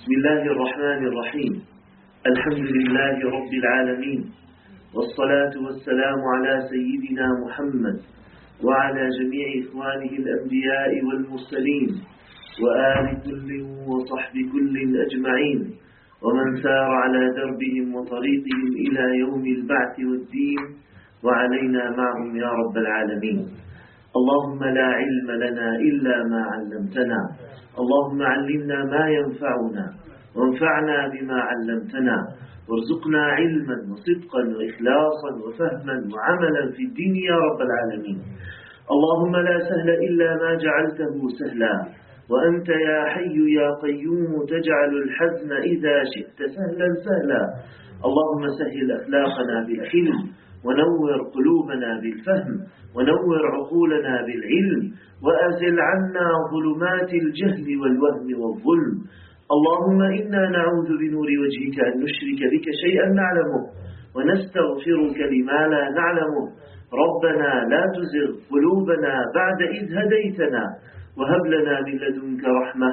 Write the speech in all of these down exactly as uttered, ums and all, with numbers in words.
بسم الله الرحمن الرحيم. الحمد لله رب العالمين، والصلاة والسلام على سيدنا محمد وعلى جميع إخوانه الأنبياء والمرسلين وآل كل وصحب كل أجمعين، ومن سار على دربهم وطريقهم إلى يوم البعث والدين، وعلينا معهم يا رب العالمين. اللهم لا علم لنا إلا ما علمتنا، اللهم علمنا ما ينفعنا وانفعنا بما علمتنا، وارزقنا علما وصدقا وإخلاصا وفهما وعملا في الدين يا رب العالمين. اللهم لا سهل إلا ما جعلته سهلا، وأنت يا حي يا قيوم تجعل الحزن إذا شئت سهلا سهلا. اللهم سهل أخلاقنا بالحلم، ونور قلوبنا بالفهم، ونور عقولنا بالعلم، وأزل عنا ظلمات الجهل والوهم والظلم. اللهم إنا نعوذ بنور وجهك أن نشرك بك شيئا نعلمه، ونستغفرك لما لا نعلمه. ربنا لا تزغ قلوبنا بعد إذ هديتنا، وهب لنا من لدنك رحمة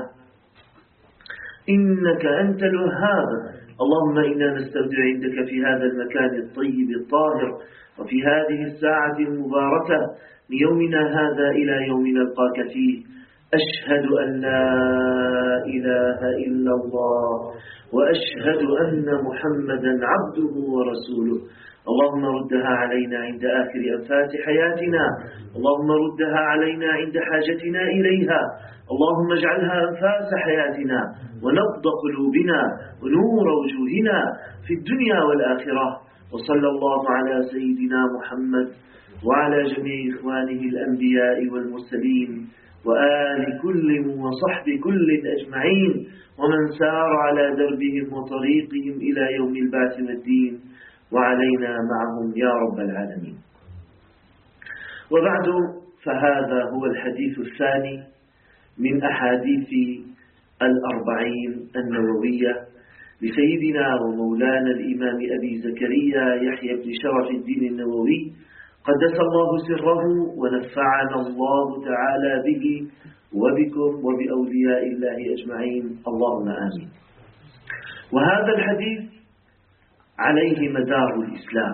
إنك أنت الوهاب. اللهم إنا نستودع عندك في هذا المكان الطيب الطاهر، وفي هذه الساعة المباركة من يومنا هذا إلى يوم نلقاك فيه، أشهد أن لا إله إلا الله، وأشهد أن محمدا عبده ورسوله. اللهم ردها علينا عند آخر أنفاس حياتنا، اللهم ردها علينا عند حاجتنا إليها، اللهم اجعلها أنفاس حياتنا ونبض قلوبنا ونور وجوهنا في الدنيا والآخرة. وصلى الله على سيدنا محمد وعلى جميع إخوانه الأنبياء والمرسلين وآل كل وصحب كل أجمعين، ومن سار على دربهم وطريقهم إلى يوم البعث والدين، وعلينا معهم يا رب العالمين. وبعد، فهذا هو الحديث الثاني من أحاديث الأربعين النووية لسيدنا ومولانا الإمام أبي زكريا يحيى بن شرف الدين النووي، قدس الله سره ونفعنا الله تعالى به وبكم وبأولياء الله أجمعين، اللهم آمين. وهذا الحديث عليه مدار الإسلام،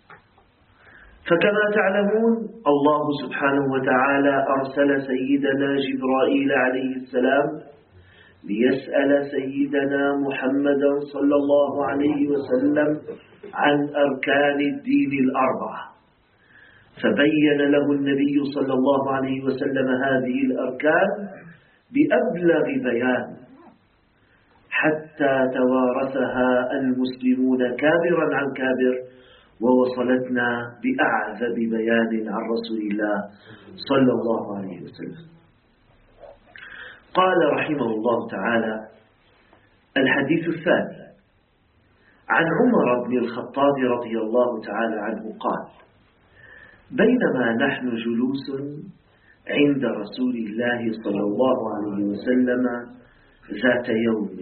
فكما تعلمون الله سبحانه وتعالى أرسل سيدنا جبرائيل عليه السلام ليسأل سيدنا محمدا صلى الله عليه وسلم عن أركان الدين الأربعة، فبين له النبي صلى الله عليه وسلم هذه الأركان بأبلغ بيان، حتى توارثها المسلمون كابرا عن كابر، ووصلتنا بأعذب بيان عن رسول الله صلى الله عليه وسلم. قال رحمه الله تعالى: الحديث الثاني عن عمر بن الخطاب رضي الله تعالى عنه قال: بينما نحن جلوس عند رسول الله صلى الله عليه وسلم ذات يوم،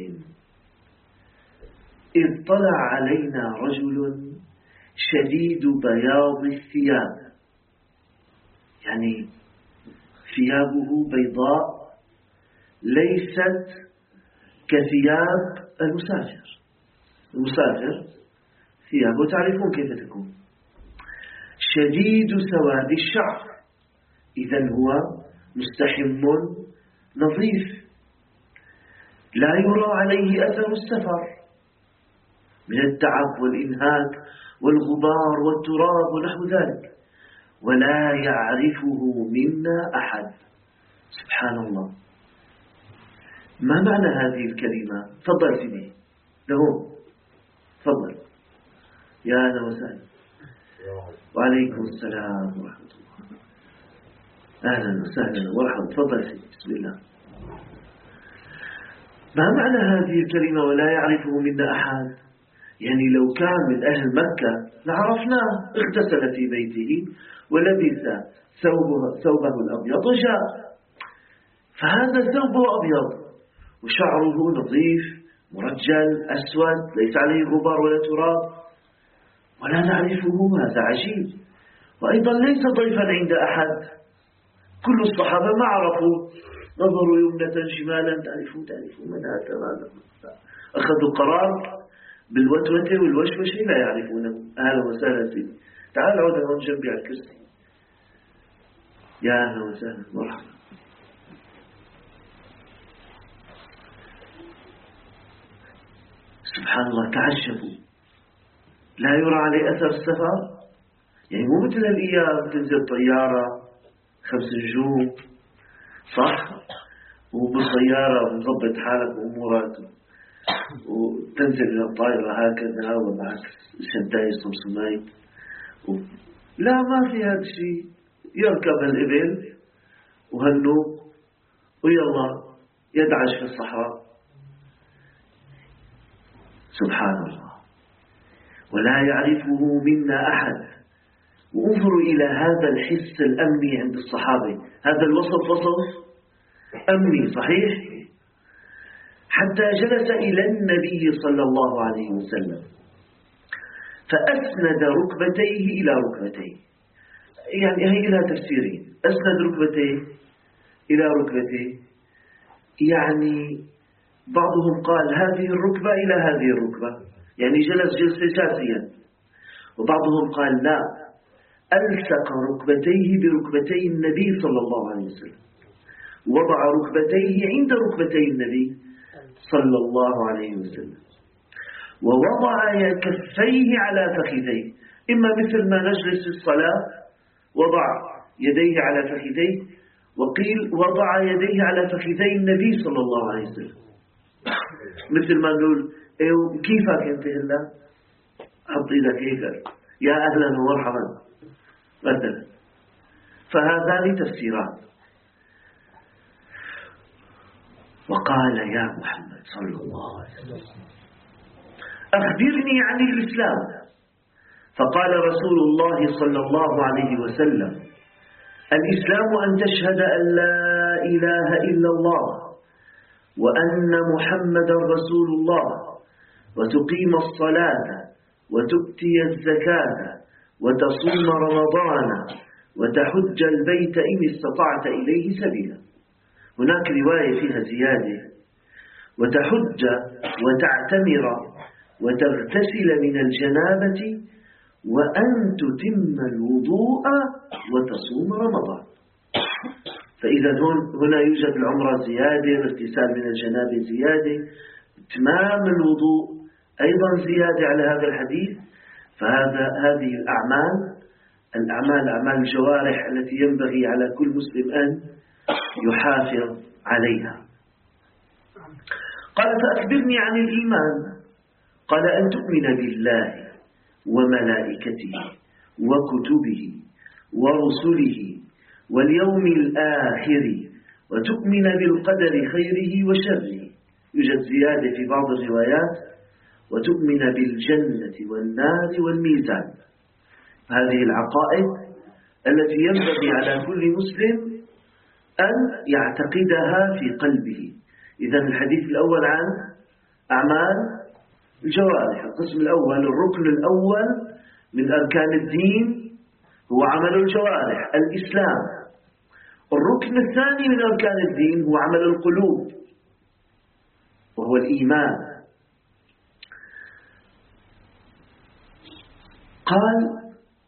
إذ طلع علينا رجل شديد بياض الثياب، يعني ثيابه بيضاء ليست كثياب المسافر. المسافر ثيابه تعرفون كيف تكون، شديد سواد الشعر، إذن هو مستحم نظيف، لا يرى عليه أثر السفر من التعب والإنهاك والغبار والتراب ونحو ذلك، ولا يعرفه منا أحد. سبحان الله، ما معنى هذه الكلمة؟ تفضل سيدي لهم، تفضل يا أهلا وسهلا. وعليكم السلام ورحمة الله، أهلا وسهلا ومرحبا، تفضل سيدي، بسم الله. ما معنى هذه الكلمة ولا يعرفه منا أحد؟ يعني لو كان من أهل مكة لعرفناه، اغتسل في بيته ولبس ثوبه, ثوبه الأبيض وجاء، فهذا ثوبه أبيض وشعره نظيف مرجل أسود ليس عليه غبار ولا تراب، ولا نعرفه، هذا عجيب. وأيضا ليس ضيفا عند أحد، كل الصحابة ما عرفوا نظروا يمنة شمالا، تعرفون تعرفون من هذا ماذا، أخذوا قرار بالوتوتة والوشوشة لا يعرفونه. أهلا وسهلا سيدي، تعال عود هون جنبي على الكرسي. يا أهلا وسهلا، مرحبا. سبحان الله، تعجبوا، لا يرى عليه أثر السفر. يعني مو مثل الأيام تنزل طيارة خمس نجوم صح، وبالطيارة مضبط حالك وأمورك، وتنزل إلى الطائرة هكذا ومعك شداي صمصماي و... لا، ما في هذا الشيء. يركب الإبل وهالنوق ويلا يدعش في الصحراء. سبحان الله، ولا يعرفه منا أحد. وانظروا إلى هذا الحس الأمني عند الصحابة. هذا الوصف وصف أمني صحيح. حتى جلس إلى النبي صلى الله عليه وسلم فأسند ركبتيه إلى ركبتيه. يعني هي لها تفسيرين. أسند ركبتيه إلى ركبتيه، يعني بعضهم قال هذه الركبة إلى هذه الركبة، يعني جلس جلسة جاسيا. وبعضهم قال لا، ألصق ركبتيه بركبتي النبي صلى الله عليه وسلم، وضع ركبتيه عند ركبتي النبي صلى الله عليه وسلم، ووضع كفيه على فخذيه. إما مثل ما نجلس في الصلاة وضع يديه على فخذيه، وقيل وضع يديه على فخذي النبي صلى الله عليه وسلم، مثل ما نقول ايوه كيفك انت هلا، حط ايدك هيك يا اهلا ومرحبا مثلا. فهذان تفسيران. وقال يا محمد صلى الله عليه وسلم أخبرني عن الإسلام. فقال رسول الله صلى الله عليه وسلم الإسلام أن تشهد أن لا إله إلا الله وأن محمدا رسول الله، وتقيم الصلاة، وتؤتي الزكاة، وتصوم رمضان، وتحج البيت إن استطعت إليه سبيلا. هناك رواية فيها زيادة، وتحج وتعتمر وتغتسل من الجنابة، وأن تتم الوضوء وتصوم رمضان. فإذا هنا يوجد العمرة زيادة، الاغتسال من الجنابة زيادة، إتمام الوضوء أيضا زيادة على هذا الحديث. فهذا هذه الأعمال الأعمال أعمال الجوارح التي ينبغي على كل مسلم أن يحافظ عليها. قال فأخبرني عن الإيمان. قال أن تؤمن بالله وملائكته وكتبه ورسله واليوم الآخر، وتؤمن بالقدر خيره وشره. يوجد زيادة في بعض الروايات وتؤمن بالجنة والنار والميزان. هذه العقائد التي ينبغي على كل مسلم أن يعتقدها في قلبه. إذا الحديث الأول عن أعمال الجوارح. القسم الأول، الركن الأول من أركان الدين هو عمل الجوارح الإسلام. الركن الثاني من أركان الدين هو عمل القلوب وهو الإيمان. قال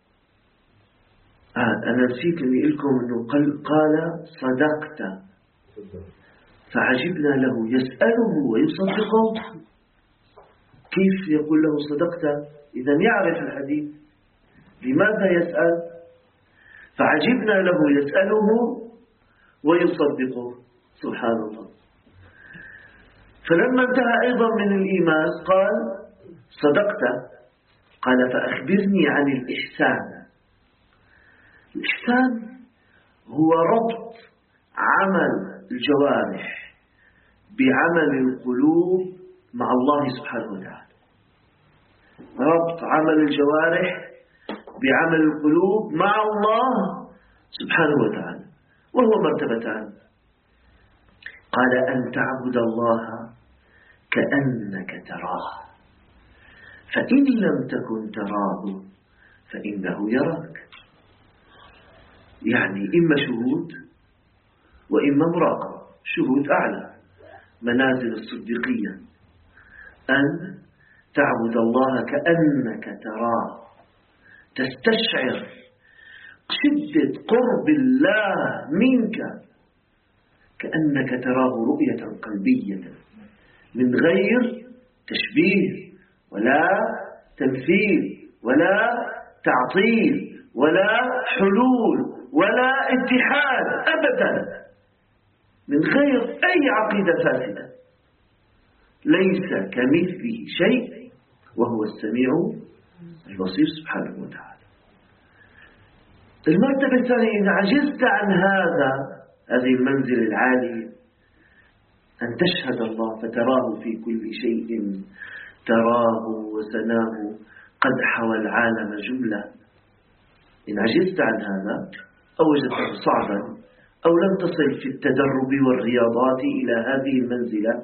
آه أنا نسيت أن لكم أنه قال صدقت، فعجبنا له يسأله ويصدقه. كيف يقول له صدقت؟ إذا يعرف الحديث، لماذا يسأل؟ فعجبنا له يسأله ويصدقه. سبحان الله. فلما انتهى أيضا من الإيمان قال صدقت. قال فأخبرني عن الإحسان. الإحسان هو ربط عمل الجوارح بعمل القلوب مع الله سبحانه وتعالى. ربط عمل الجوارح بعمل القلوب مع الله سبحانه وتعالى، وهو مرتبتان. قال أن تعبد الله كأنك تراه، فإن لم تكن تراه فإنه يراك. يعني إما شهود وإما مراقبة. شهود أعلى منازل الصديقية أن تعبد الله كأنك تراه، تستشعر شدة قرب الله منك كأنك تراه رؤية قلبية من غير تشبيه ولا تمثيل ولا تعطيل ولا حلول ولا اتحاد أبدا، من غير أي عقيدة فاسدة. ليس كمثله شيء وهو السميع البصير سبحانه وتعالى. المرتبة الثانية، إذا عجزت عن هذا هذه المنزلة العالية أن تشهد الله فتراه في كل شيء، تراه وسناه قد حوى العالم جملة. إن عجزت عن هذا أو وجدته صعبا أو لم تصل في التدرب والرياضات إلى هذه المنزلة،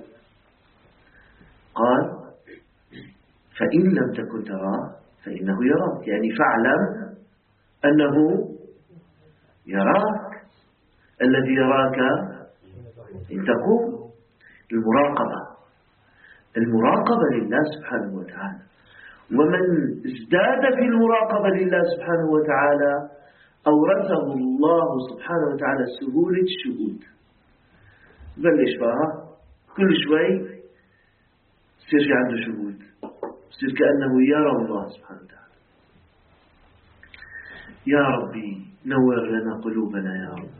قال فإن لم تكن تراه فإنه يراك، يعني فاعلم أنه يراك. الذي يراك إن تقوم المراقبة المراقبة لله سبحانه وتعالى. ومن ازداد في المراقبة لله سبحانه وتعالى أورثه الله سبحانه وتعالى سهولة الشهود. بلش بقى كل شوي يصير عنده شهود، يصير كأنه يرى الله سبحانه وتعالى. يا ربي نور لنا قلوبنا يا رب.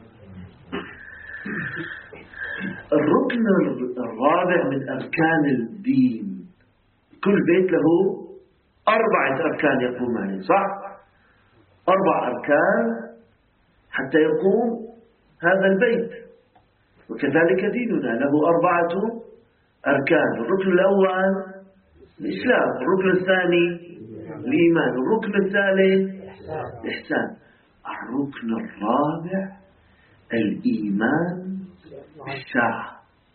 الركن الرابع من أركان الدين، كل بيت له أربعة أركان يقوم عليه، صح؟ أربع أركان حتى يقوم هذا البيت، وكذلك ديننا له أربعة أركان. الركن الأول الإسلام، الركن الثاني الإيمان، الركن الثالث الإحسان، الركن الرابع الإيمان بالساعة.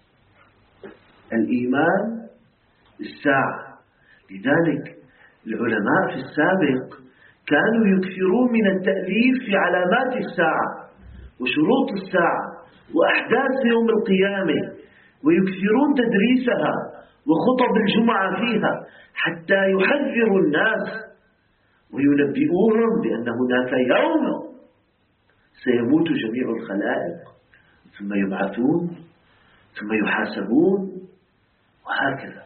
الإيمان بالساعة. لذلك العلماء في السابق كانوا يكثرون من التأليف في علامات الساعة وشروط الساعة وأحداث يوم القيامة، ويكثرون تدريسها وخطب الجمعة فيها حتى يحذروا الناس وينبئوهم بأن هناك يوم سيموت جميع الخلائق ثم يبعثون ثم يحاسبون وهكذا.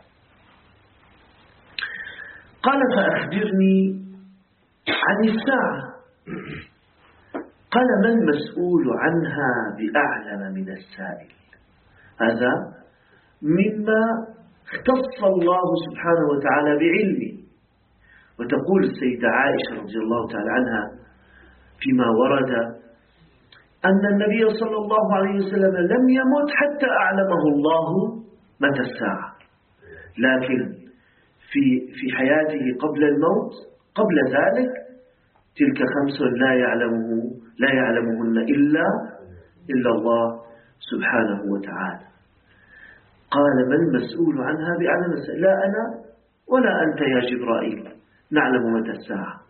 قال فأخبرني عن الساعة. قال ما المسؤول عنها بأعلم من السائل. هذا مما اختص الله سبحانه وتعالى بعلمه. وتقول السيدة عائشة رضي الله تعالى عنها فيما ورد أن النبي صلى الله عليه وسلم لم يمت حتى أعلمه الله متى الساعة، لكن في في حياته قبل الموت قبل ذلك تلك خمس لا يعلمه لا يعلمهن إلا إلا الله سبحانه وتعالى. قال ما المسؤول عنها بأعلم السائل. لا أنا ولا أنت يا جبرائيل نعلم متى الساعة.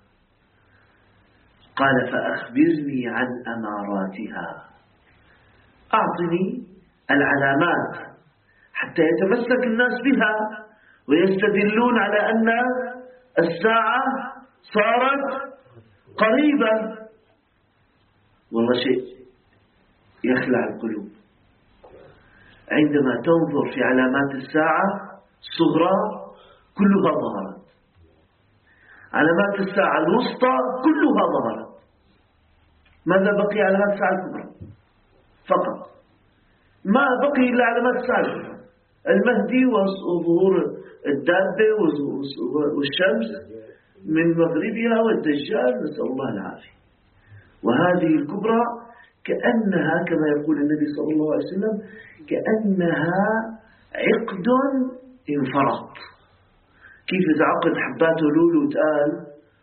قال فأخبرني عن أماراتها. أعطني العلامات حتى يتمسك الناس بها ويستدلون على أن الساعة صارت قريبة. والله شيء يخلع القلوب عندما تنظر في علامات الساعة الصغرى كلها ظهرت، علامات الساعة الوسطى كلها ظهرت. ماذا بقي؟ علامات الساعة الكبرى فقط، ما بقي إلا علامات الساعة الكبرى، المهدي وظهور الدابة والشمس من مغربها والدجال، نسأل الله العافية. وهذه الكبرى كأنها كما يقول النبي صلى الله عليه وسلم كأنها عقد انفرط. كيف إذا عقد حباته لولو وتقال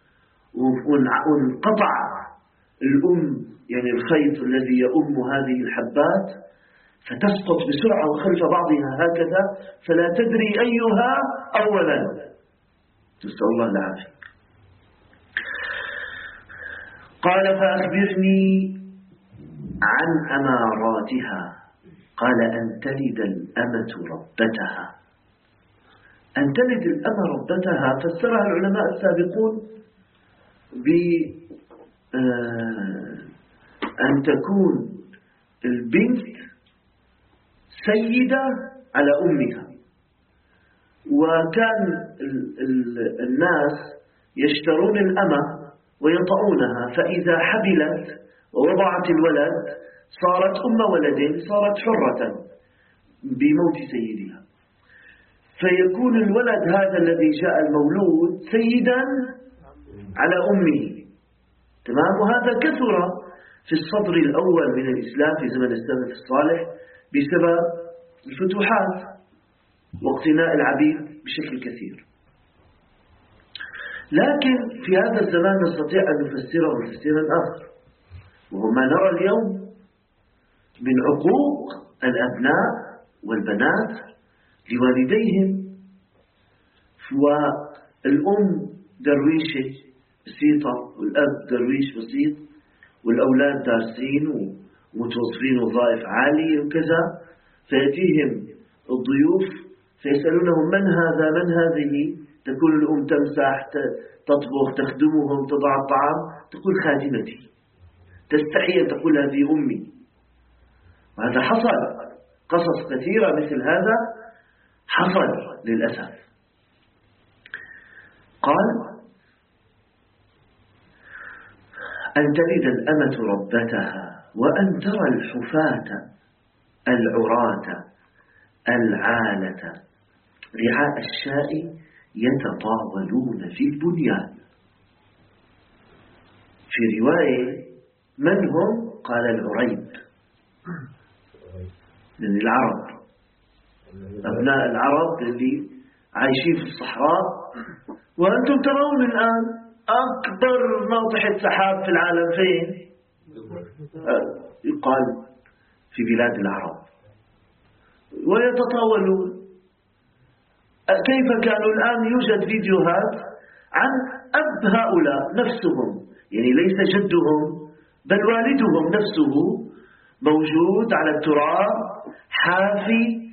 وانقطع الأم، يعني الخيط الذي يؤم هذه الحبات، فتسقط بسرعة وخلف بعضها هكذا فلا تدري أيها أولا، نسأل الله العافية. قال فأخبرني عن أماراتها. قال أن تلد الأمة ربتها. أن تلد الأمة ربتها فسرها العلماء السابقون بأن تكون البنت سيدة على أمها. وكان الناس يشترون الأمة ويطعونها، فإذا حبلت ووضعت الولد صارت أم ولد، صارت حرة بموت سيدها، فيكون الولد هذا الذي جاء المولود سيدا على أمه. تمام. وهذا كثر في الصدر الأول من الإسلام في زمن السلف الصالح بسبب الفتوحات واقتناء العبيد بشكل كثير. لكن في هذا الزمان نستطيع أن نفسره تفسيرا آخر، وهو ما نرى اليوم من عقوق الأبناء والبنات لوالديهم. والأم درويشة بسيطة والأب درويش بسيط والأولاد دارسين ومتوظفين وظائف عالية وكذا، فيأتيهم الضيوف فيسألونهم من هذا من هذه، تكون الأم تمسح تطبخ تخدمهم تضع الطعام، تقول خادمتي، تستحي أن تقول هذه أمي. وهذا حصل، قصص كثيرة مثل هذا حصل للأسف. قال أن تلد الأمة ربتها وأن ترى الحفاة العراة العالة رعاء الشاء يتطاولون في البنيان. في رواية من هم؟ قال العريب، من العرب، أبناء العرب اللي عايشين في الصحراء. وأنتم ترون الآن أكبر ناطحة سحاب في العالم فين؟ يقال في بلاد العرب. ويتطاولون. كيف كانوا؟ الآن يوجد فيديوهات عن أب هؤلاء نفسهم، يعني ليس جدهم بل والدهم نفسه موجود على التراب حافي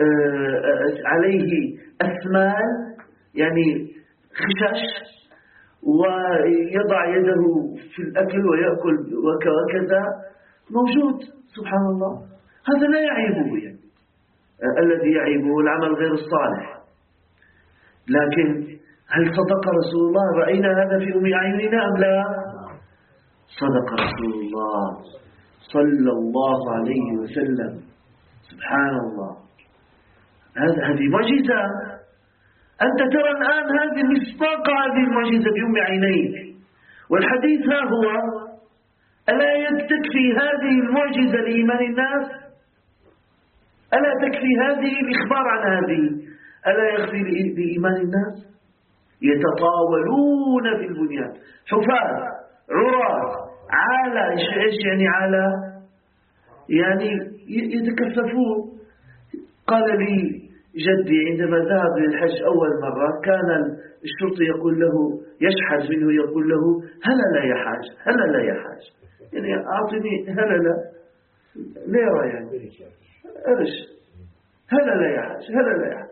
عليه أثمان يعني خشش، ويضع يده في الأكل ويأكل وكذا موجود. سبحان الله، هذا لا يعيبه، يعني الذي يعيبه العمل غير الصالح. لكن هل صدق رسول الله؟ رأينا هذا في أم أعيننا أم لا؟ صدق رسول الله صلى الله عليه وسلم. سبحان الله، هذه معجزة. أنت ترى الآن هذه مصداق هذه المعجزة بأم عينيك. والحديث ها هو، ألا تكفي هذه المعجزة لإيمان الناس؟ ألا تكفي هذه الإخبار عن هذه؟ ألا يكفي لإيمان الناس؟ يتطاولون في البنيان، حفاة عراة عالة. إيش يعني عالة؟ يعني يتكففون. قال لي جدي عندما ذهب للحج أول مرة كان الشرطي يقول له، يشحذ منه يقول له هلا لا يا حاج، هلا لا يا حاج، يعني أعطني هلا لا ليرة، يعني أرش هلا لا يا حاج، هلا لا يا حاج.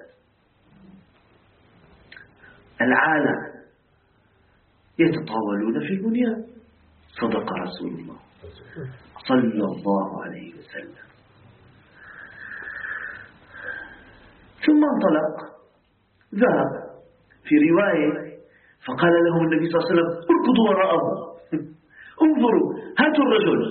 العالم يتطاولون في البنيان. صدق رسول الله صلى الله عليه وسلم. ثم انطلق ذهب. في رواية فقال لهم النبي صلى الله عليه وسلم اركضوا وراءه انظروا هاتوا الرجل.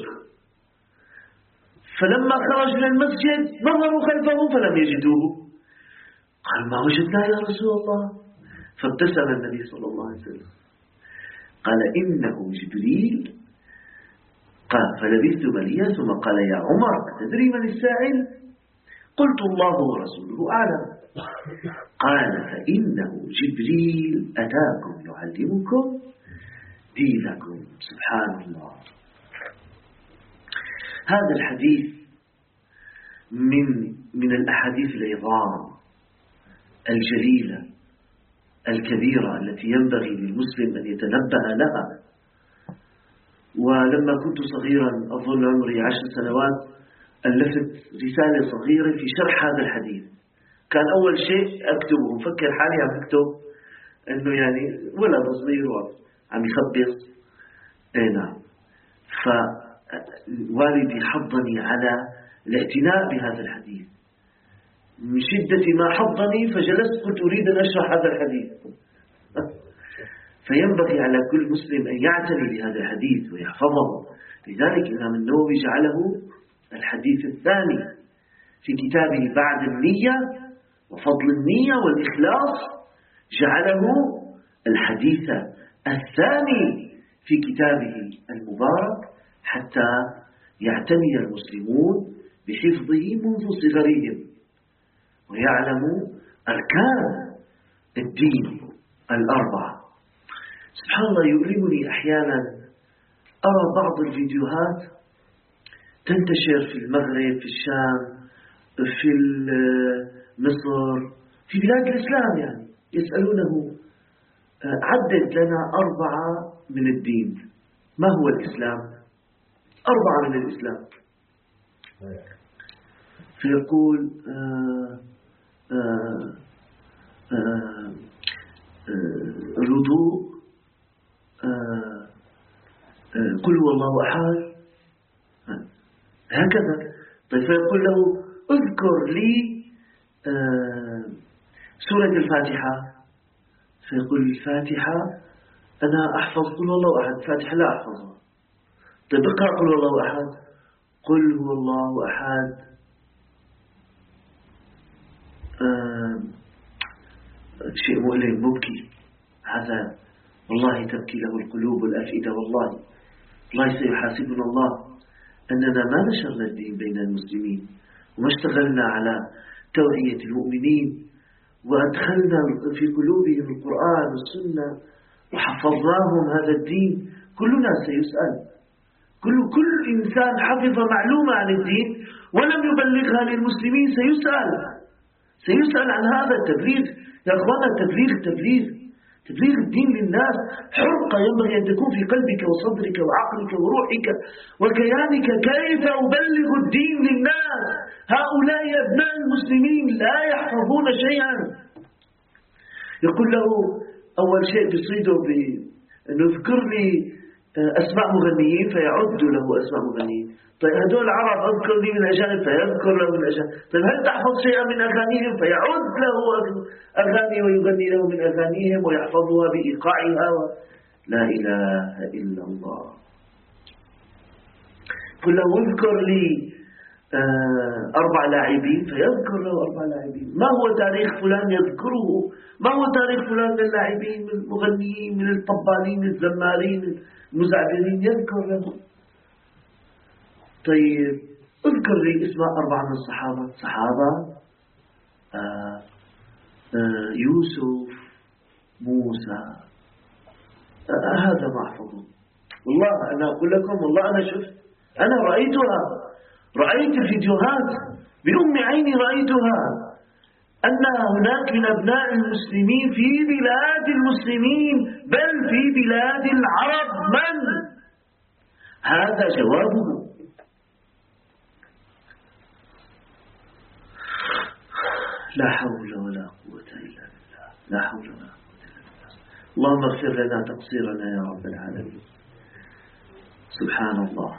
فلما خرج من المسجد نظروا خلفه فلم يجدوه. قال ما وجدنا يا رسول الله. فابتسم النبي صلى الله عليه وسلم قال إنه جبريل. قال فلبثت مليا ثم قال يا عمر تدري من السائل؟ قلت الله ورسوله أعلم. قال فإنه جبريل أتاكم يعلمكم دينكم. سبحان الله. هذا الحديث من من الأحاديث العظام الجليلة الكبيرة التي ينبغي للمسلم أن يتنبه لها. ولما كنت صغيرا أظن عمري عشر سنوات ألفت رسالة صغيرة في شرح هذا الحديث. كان أول شيء أكتبه مفكر حالي عم أكتب أنه يعني ولد صغير عم يخبص. أي نعم. فوالدي حضني على الاعتناء بهذا الحديث. من شدة ما حضني فجلست قلت أريد أن أشرح هذا الحديث. فينبغي على كل مسلم أن يعتني بهذا الحديث ويحفظه. لذلك الإمام النووي جعله الحديث الثاني في كتابه بعد النية وفضل النية والإخلاص، جعله الحديث الثاني في كتابه المبارك حتى يعتني المسلمون بحفظه منذ صغرهم ويعلموا أركان الدين الأربعة. سبحان الله، يؤلمني أحيانا أرى بعض الفيديوهات تنتشر في المغرب، في الشام، في مصر، في بلاد الإسلام، يعني يسألونه عدد لنا أربعة من الدين. ما هو الإسلام؟ أربعة من الإسلام. فيقول آه آه آه آه الوضوء، آه آه قل هو الله أحد، هكذا. طيب فيقول له اذكر لي آه سورة الفاتحة. فيقول الفاتحة أنا أحفظ قل هو الله أحد، الفاتحة لا أحفظها. طيب اقرأ قل هو الله أحد. قل هو الله أحد آه شيء مؤلم مبكي، هذا والله تبكي له القلوب والأفئدة. والله الله سيحاسبنا الله أننا ما نشرنا الدين بين المسلمين وما اشتغلنا على توعية المؤمنين وأدخلنا في قلوبهم القرآن والسنة وحفظناهم هذا الدين. كلنا سيسأل. كل كل إنسان حفظ معلومة عن الدين ولم يبلغها للمسلمين سيسأل سيسأل عن هذا التبليغ. يا أخوانا، تبليغ تبليغ تبليغ الدين للناس حرقة ينبغي أن تكون في قلبك وصدرك وعقلك وروحك وكيانك. كيف أبلغ الدين للناس؟ هؤلاء أبناء المسلمين لا يحفظون شيئا. يقول له أول شيء بيصيده بأنه يذكر لي أسماء مغنيين فيعد له أسماء مغنيين. طيب هدول العرب أذكر لي من أجانب فيذكر له من أجانب. طيب هل تحفظ شيئا من أغانيهم؟ فيعد له أغاني ويغني له من أغانيهم ويحفظها بإيقاعها و... لا إله إلا الله. قل له اذكر لي أربع لاعبين فيذكر له أربع لاعبين. ما هو تاريخ فلان يذكره؟ ما هو تاريخ فلان من اللاعبين، من المغنيين، من الطبالين، من الزمارين، المزعبرين، يذكر له. طيب اذكر لي اسماء أربعة من الصحابة. صحابة آه آه يوسف، موسى، آه هذا ما أحفظه. والله أنا أقول لكم، والله أنا شفت، أنا رأيتها، رأيت الفيديوهات بأم عيني، رأيتها أن هناك من أبناء المسلمين في بلاد المسلمين بل في بلاد العرب من هذا جوابه. لا حول ولا قوة إلا بالله، لا حول ولا قوة إلا بالله. اللهم اغفر لنا تقصيرنا يا رب العالمين. سبحان الله.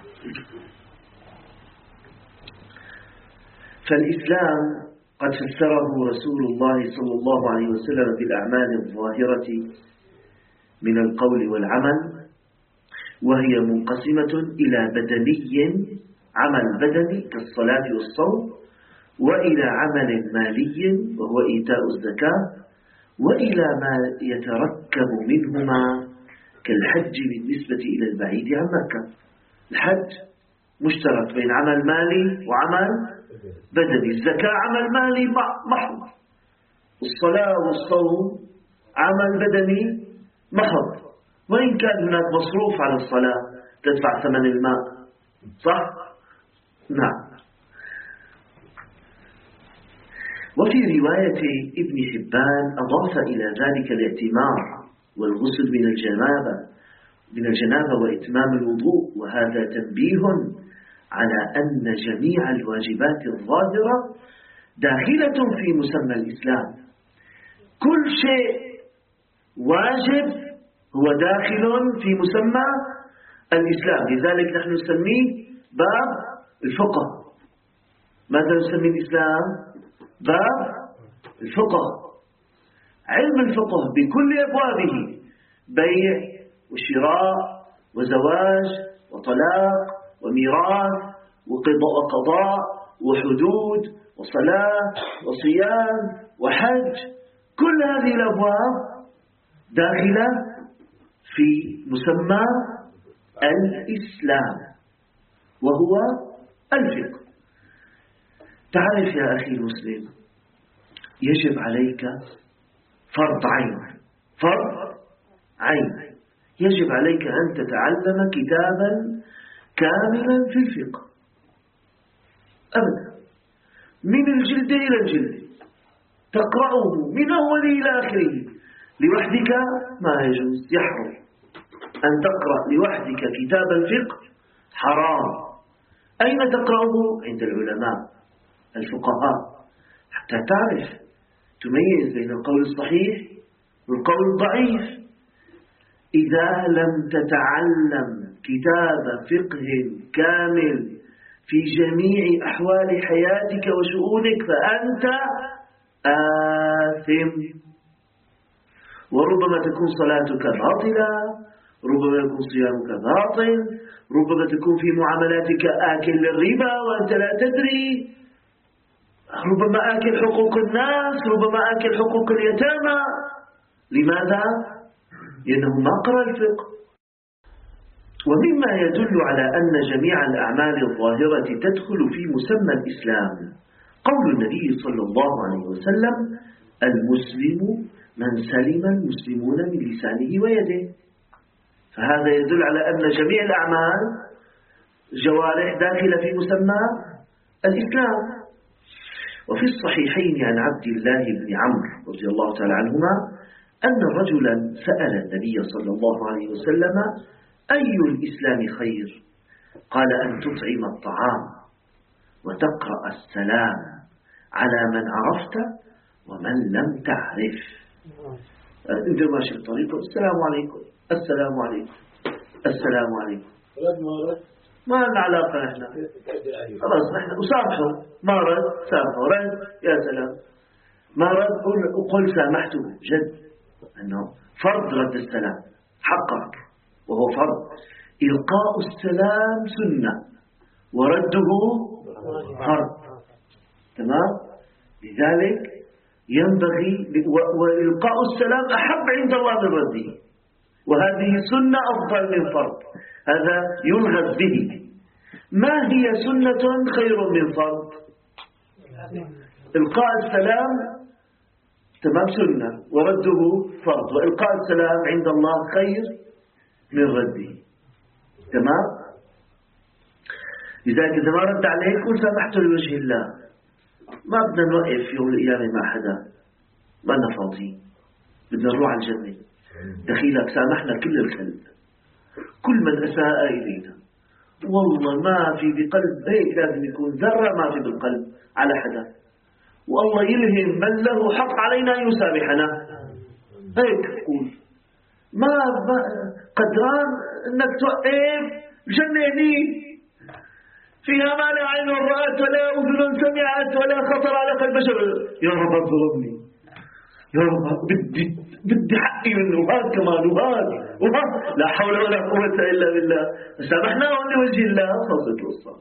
فالإسلام قد فسره رسول الله صلى الله عليه وسلم بالأعمال الظاهرة من القول والعمل، وهي منقسمة إلى بدني، عمل بدني كالصلاة والصوم، وإلى عمل مالي وهو إيتاء الزكاة، وإلى ما يتركب منهما كالحج بالنسبة إلى البعيد عن مكة. الحج مشترك بين عمل مالي وعمل بدني، الزكاة عمل مالي محض، الصلاة والصوم عمل بدني محض، وإن كان هناك مصروف على الصلاة تدفع ثمن الماء، صح؟ نعم. وفي رواية ابن حبان أضاف إلى ذلك الاعتمار والغسل من الجنابة من الجنابة وإتمام الوضوء، وهذا تنبيه على أن جميع الواجبات الظاهرة داخلة في مسمى الإسلام. كل شيء واجب هو داخل في مسمى الإسلام. لذلك نحن نسميه باب الفقه. ماذا نسمي الإسلام؟ باب الفقه. علم الفقه بكل أبوابه: بيع وشراء وزواج وطلاق وميراث وقضاء وحدود وصلاة وصيام وحج. كل هذه الأبواب داخلة في مسمى الإسلام وهو الفقه. تعرف يا أخي المسلم، يجب عليك فرض عين، فرض عين يجب عليك أن تتعلم كتابا كاملا في الفقه أبدا، من الجلد إلى الجلد، تقرأه من أوله إلى آخره لوحدك. ما يجوز، يحرم أن تقرأ لوحدك كتاب الفقه، حرام. أين تقرأه؟ عند العلماء الفقهاء، حتى تعرف تميز بين القول الصحيح والقول الضعيف. إذا لم تتعلم كتاب فقه كامل في جميع أحوال حياتك وشؤونك فأنت آثم، وربما تكون صلاتك باطلة، ربما يكون صيامك باطل، ربما تكون في معاملاتك آكل للربا وأنت لا تدري، ربما آكل حقوق الناس، ربما آكل حقوق اليتامى. لماذا؟ لأنه ما قرأ الفقه. ومما يدل على أن جميع الأعمال الظاهرة تدخل في مسمى الإسلام قول النبي صلى الله عليه وسلم: المسلم من سلم المسلمون من لسانه ويده. فهذا يدل على أن جميع الأعمال جوارح داخلة في مسمى الإسلام. وفي الصحيحين عن عبد الله بن عمرو رضي الله تعالى عنهما أن رجلا سأل النبي صلى الله عليه وسلم: أي الإسلام خير؟ قال: أن تطعم الطعام وتقرأ السلام على من عرفت ومن لم تعرف. انت ماشي الطريق: السلام عليكم، السلام عليكم، السلام عليكم. ما لنا علاقة نحن، خلاص نحن وسامحوا. ما رد سامحوا، رد يا سلام. ما رد قل سامحته. جد أنه فرض رد السلام حقك، وهو فرض. إلقاء السلام سنة ورده فرض. تمام؟ لذلك ينبغي، وإلقاء السلام أحب عند الله من رده، وهذه سنة أفضل من فرض. هذا يلغز به. ما هي سنة خير من فرض؟ إلقاء السلام تمام سنة ورده فرض، وإلقاء السلام عند الله خير من رده. تمام؟ لذلك إذا ما رد عليك قل سامحته لوجه الله. ما بدنا نوقف يوم القيامة مع حدا، ما لنا فاضيين، بدنا نروح على الجنة. دخيلك سامحنا كل الخلق، كل من أساء إلينا، والله ما في بقلب هيك، لازم يكون ذرة ما في بالقلب على حدا، والله يلهم من له حق علينا أن يسامحنا. هيك تقول. ما قدران أنك توقف الجنة هني فيها ما لا عين رأت ولا أذن سمعت ولا خطر على قلب بشر. يا رب ظلمني، يا رب بدي بدي حقي منه، وهذا كمان وهذا وهذا، لا حول ولا قوة إلا بالله. سامحناه لوجه الله، خلصت القصة.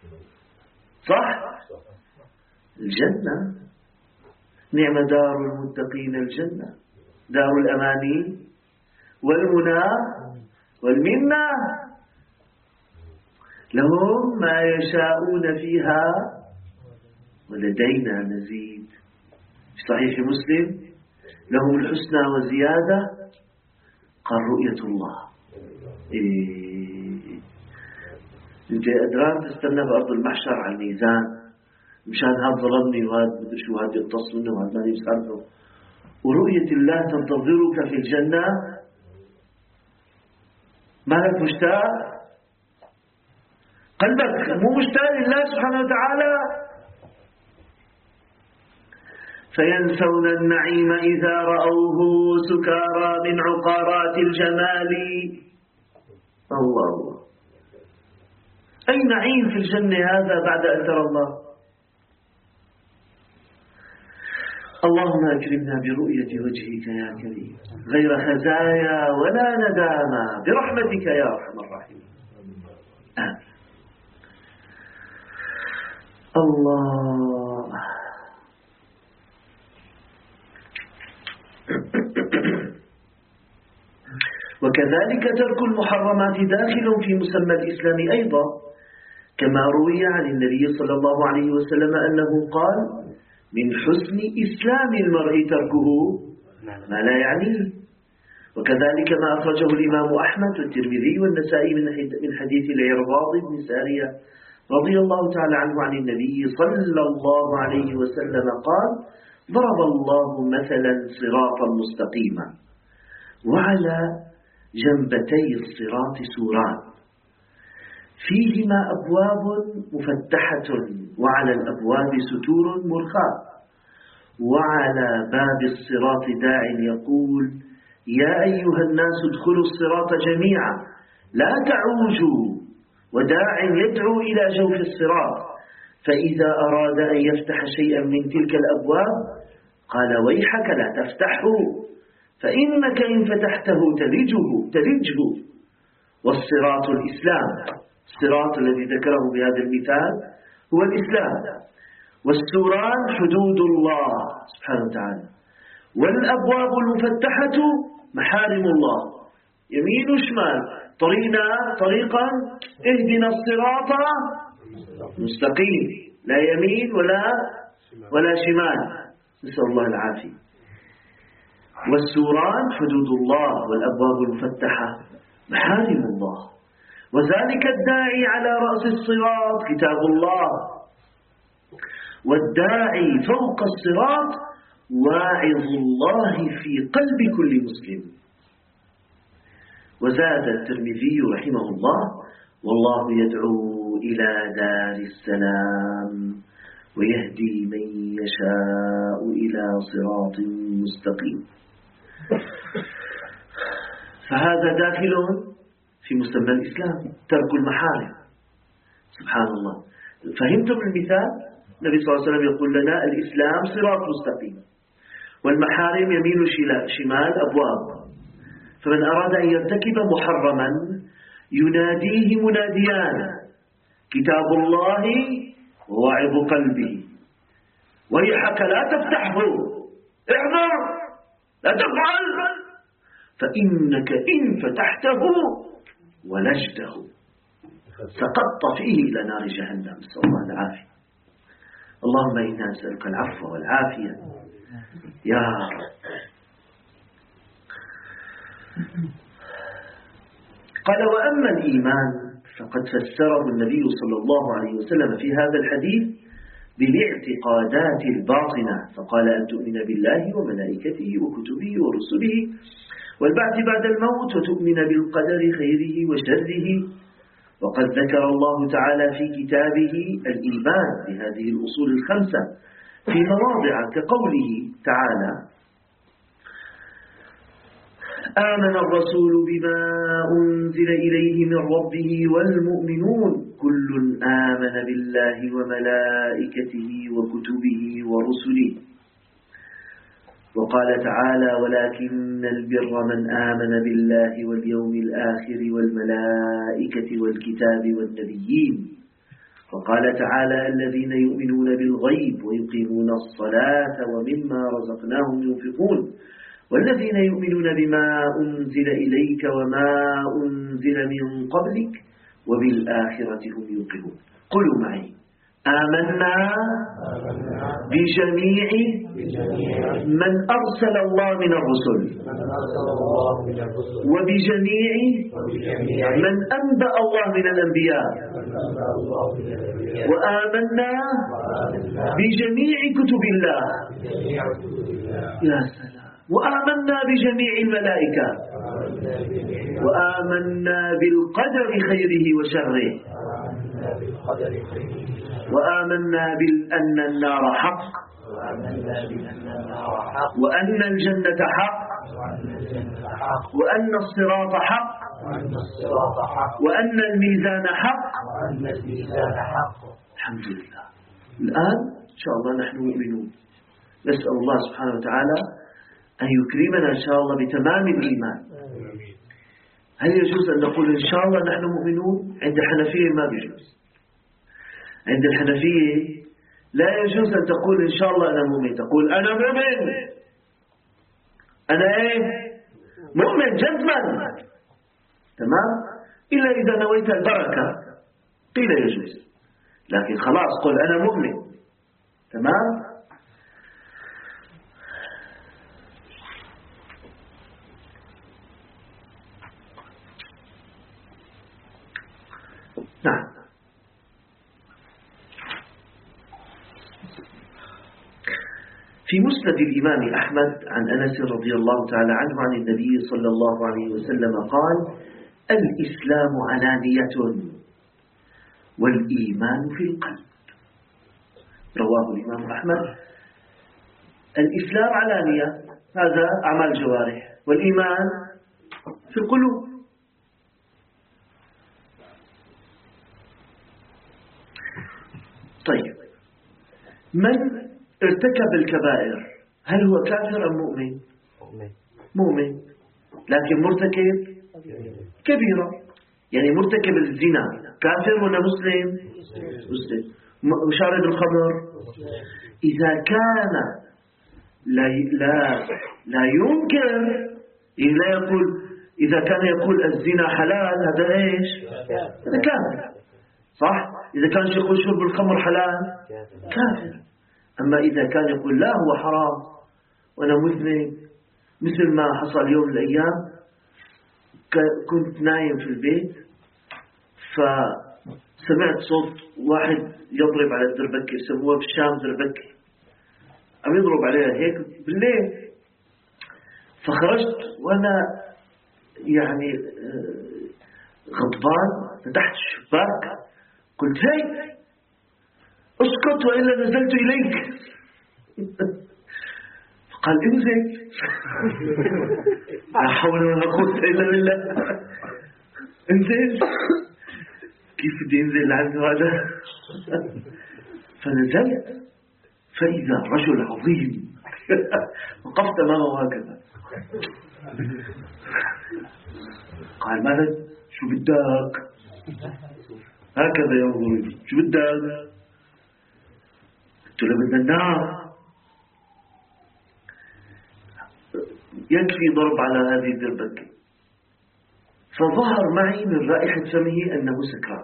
صح؟ الجنة نعم دار المتقين، الجنة دار الأماني والمنى والمنة، لهم ما يشاءون فيها ولدينا مزيد. في صحيح مسلم: لهم الحسنى وزيادة، قال رؤية الله. إيه. انت أدران تستنى بأرض المحشر على الميزان مشان هذا ظلمني وهذا بدي شو هذا يقتص منه وهذا ما يسأله، ورؤية الله تنتظرك في الجنة. مالك مشتاق؟ قلبك مو مشتاق لله سبحانه وتعالى. فينسون النعيم إذا رأوه سكارى من عقارات الجمال. الله الله، أي نعيم في الجنة هذا بعد أن ترى الله. اللهم أكرمنا برؤية وجهك يا كريم غير خزايا ولا ندامة برحمتك يا أرحم الراحمين. آمين. الله. وكذلك ترك المحرمات داخل في مسمى الإسلام أيضا، كما روي عن النبي صلى الله عليه وسلم أنه قال: من حسن إسلام المرء تركه ما لا يعنيه. وكذلك ما أخرجه الإمام أحمد والترمذي والنسائي من حديث العرباض بن سارية رضي الله تعالى عنه عن النبي صلى الله عليه وسلم قال: ضرب الله مثلا صراطا مستقيما وعلى جنبتي الصراط سوران فيهما أبواب مفتحة وعلى الأبواب ستور مرخاة، وعلى باب الصراط داع يقول: يا أيها الناس ادخلوا الصراط جميعا لا تعوجوا، وداع يدعو إلى جوف الصراط، فإذا أراد أن يفتح شيئا من تلك الأبواب قال: ويحك لا تفتحه، فإنك إن فتحته تلجه تلجه. والصراط الإسلام، الصراط الذي ذكره بهذا المثال هو الإسلام. والسوران حدود الله سبحانه وتعالى، والأبواب المفتحة محارم الله، يمين وشمال، طريقنا طريقا اهدنا الصراط مستقيم، لا يمين ولا ولا شمال، نسأل الله العافية. والسوران حدود الله، والأبواب المفتحة محارم الله، وذلك الداعي على رأس الصراط كتاب الله، والداعي فوق الصراط واعظ الله في قلب كل مسلم. وزاد الترمذي رحمه الله: والله يدعو إلى دار السلام ويهدي من يشاء إلى صراط مستقيم. فهذا داخل في مسمى الإسلام، ترك المحارم. سبحان الله. فهمتم المثال؟ النبي صلى الله عليه وسلم يقول لنا: الإسلام صراط مستقيم، والمحارم يمين شمال أبواب. فمن أراد أن يرتكب محرما يناديه مناديان: كتاب الله وواعظ قلبه، ويحك لا تفتحه، احذر لا تفعل، فإنك إن فتحته ولجته سقطت فيه إلى نار جهنم، نسأل الله العافية. اللهم إنا نسألك العفو والعافية يا رب. قال: وأما الإيمان فقد فسره النبي صلى الله عليه وسلم في هذا الحديث بالاعتقادات الباطنة، فقال: أن تؤمن بالله وملائكته وكتبه ورسله والبعث بعد الموت، وتؤمن بالقدر خيره وشره. وقد ذكر الله تعالى في كتابه الإيمان بهذه الأصول الخمسة في مواضع، كقوله تعالى: آمن الرسول بما أنزل إليه من ربه والمؤمنون كل آمن بالله وملائكته وكتبه ورسله. وقال تعالى: ولكن البر من آمن بالله واليوم الآخر والملائكة والكتاب والنبيين. وقال تعالى: الذين يؤمنون بالغيب ويقيمون الصلاة ومما رزقناهم ينفقون، والذين يؤمنون بما أنزل إليك وما أنزل من قبلك وبالآخرة هم يوقنون. قلوا معي: آمنا بجميع من أرسل الله من الرسل، وبجميع من أنبأ الله من الأنبياء، وآمنا بجميع كتب الله. يا سلام. وآمنا بجميع الملائكة، وآمنا بالقدر خيره وشره. وآمنا بأن النار حق وأن الجنة حق وأن الصراط حق وأن الميزان حق. الحمد لله. الآن إن شاء الله نحن مؤمنون. نسأل الله سبحانه وتعالى أن يكرمنا إن شاء الله بتمام الإيمان. هل يجوز أن نقول إن شاء الله نحن مؤمنون؟ عند الحنفية ما بيجوز. عند الحنفية لا يجوز أن تقول إن شاء الله أنا مؤمن، تقول أنا مؤمن، أنا إيه؟ مؤمن جزما. تمام؟ إلا إذا نويت البركة قيل يجوز، لكن خلاص قل أنا مؤمن. تمام؟ نعم. في مسند الإمام أحمد عن أنس رضي الله تعالى عنه عن النبي صلى الله عليه وسلم قال: الإسلام علانية والإيمان في القلب. رواه الإمام أحمد. الإسلام علانية، هذا أعمال الجوارح، والإيمان في القلوب. طيب، من ارتكب الكبائر هل هو كافر أم مؤمن؟ مؤمن، لكن مرتكب كبيرة، يعني مرتكب الزنا كافر ولا مسلم؟ مسلم. مشارب الخمر إذا كان لا لا لا ينكر، لا يقول، إذا كان يقول الزنا حلال هذا إيش؟ هذا كافر، صح؟ إذا كان يقول شرب الخمر حلال كافر. أما إذا كان يقول لا هو حرام وأنا مذنب، مثل ما حصل يوم من الأيام كنت نايم في البيت فسمعت صوت واحد يضرب على الدربكة، يسموها بالشام دربكة، عم يضرب عليها هيك بالليل. فخرجت وأنا يعني غضبان، فتحت الشباك قلت هي اسكت وإلا نزلت إليك. قال انزل. لا حول ولا قوة إلا بالله. انزل. كيف بدي انزل لعند هذا؟ فنزلت فإذا رجل عظيم وقفت أمامه هكذا. قال ماذا؟ شو بدك؟ هكذا ينظر، شو بدك؟ قلت له بدنا ننام. يكفي ضرب على هذه الدربكة. فظهر معي من رائحة فمه أنه سكران،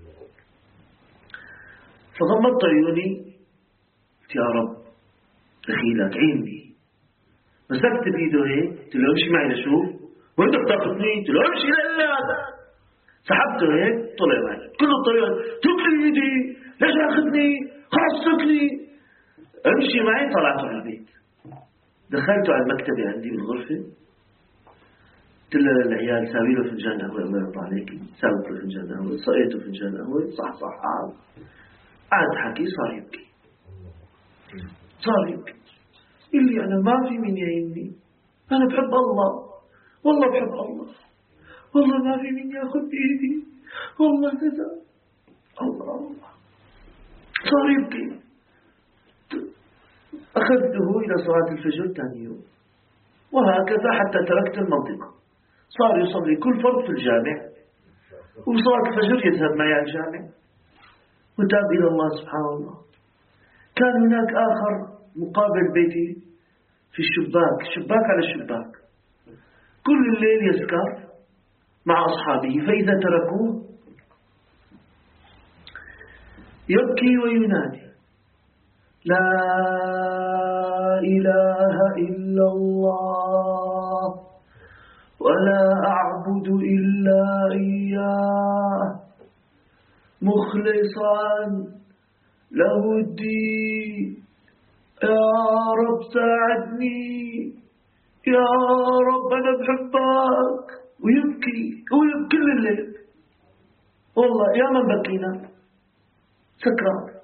فغمضت عيوني، قلت يا رب دخيلك عيني. مسكت بيده هيك، قلت له امشي معي لشوف، وانت بتاخذني؟ قلت له امشي لهلا. سحبته هيك طلع معي كل الطريق، تكلي ايدي، ليش اخذني؟ خلاص تكلي. امشي معي. طلعت على البيت، دخلت على المكتبة عندي بالغرفة، قلت له للعيال ساوي له فنجان قهوة، الله يرضى عليك، ساوي له فنجان قهوة، سقيته فنجان قهوة، صح صح قعد قعد حكي، صار يبكي صار يبكي يقول لي أنا ما في من يهمني، أنا بحب الله، والله بحب الله، والله ما في من ياخذ بإيدي، والله كذا. الله الله صار يبكي. أخذته إلى صلاة الفجر ثاني يوم، وهكذا حتى تركت المنطقة. صار يصلي كل فرض في الجامع، وبصلاة الفجر يذهب معي على الجامع، وتاب إلى الله سبحانه الله. كان هناك آخر مقابل بيتي في الشباك، شباك على الشباك، كل الليل يسكر مع أصحابه، فإذا تركوه يبكي وينادي لا إله إلا الله ولا أعبد إلا إياه مخلصا له الدين، يا رب ساعدني، يا رب أنا بحبك. ويبكي ويبكي كل الليل. والله يا من بكينا سكران،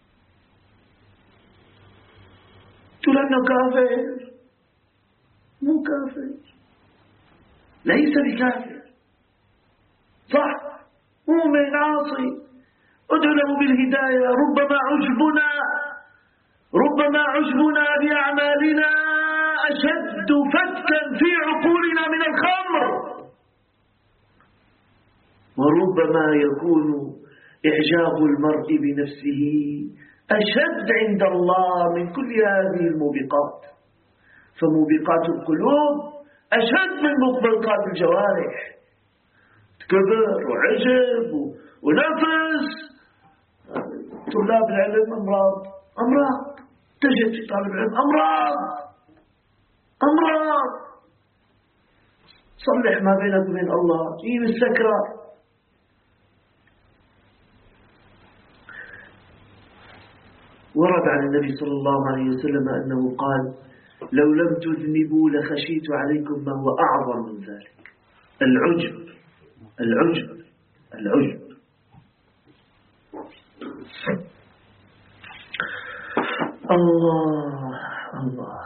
تقول أنه كافر، مو كافر، ليس بكافر، صح، مؤمن عاصي، ادعو له بالهداية. ربما عجبنا ربما عجبنا بأعمالنا أشد فتكا في عقولنا من الخمر، وربما يكون إعجاب المرء بنفسه أشد عند الله من كل هذه الموبقات. فموبقات القلوب أشد من موبقات الجوارح، كبر وعجب ونفس. طلاب العلم أمراض أمراض تجد في طالب العلم أمراض أمراض صلح ما بينك وبين الله، جيب السكرة. ورد عن النبي صلى الله عليه وسلم أنه قال: لو لم تذنبوا لخشيت عليكم ما هو أعظم من ذلك، العجب العجب العجب. الله الله.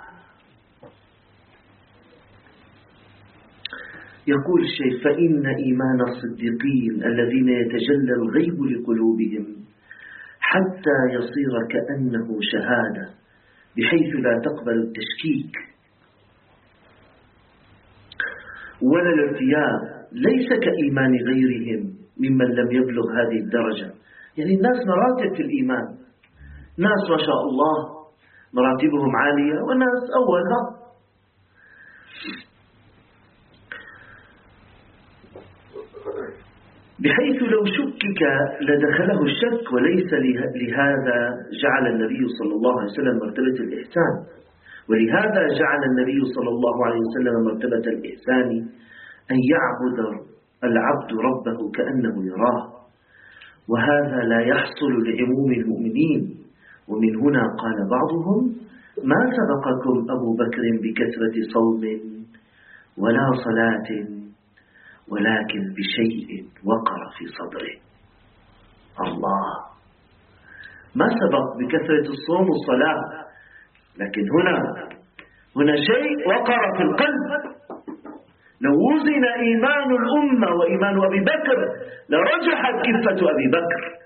يقول الشيخ: فإن إيمان الصديقين الذين يتجلى الغيب لقلوبهم حتى يصير كأنه شهادة بحيث لا تقبل التشكيك ولا الارتياب، ليس كإيمان غيرهم ممن لم يبلغ هذه الدرجة. يعني الناس مراتب في الإيمان، ناس ما شاء الله مراتبهم عالية وناس أولها. بحيث لو شكك لدخله الشك، وليس لهذا جعل النبي صلى الله عليه وسلم مرتبة الإحسان، ولهذا جعل النبي صلى الله عليه وسلم مرتبة الإحسان أن يعبد العبد ربه كأنه يراه، وهذا لا يحصل لعموم المؤمنين. ومن هنا قال بعضهم: ما سبقكم أبو بكر بكثرة صوم ولا صلاة ولكن بشيء وقر في صدره. الله، ما سبق بكثرة الصوم والصلاة، لكن هنا هنا شيء وقر في القلب. لو وزن إيمان الأمة وإيمان أبي بكر لرجحت كفة أبي بكر.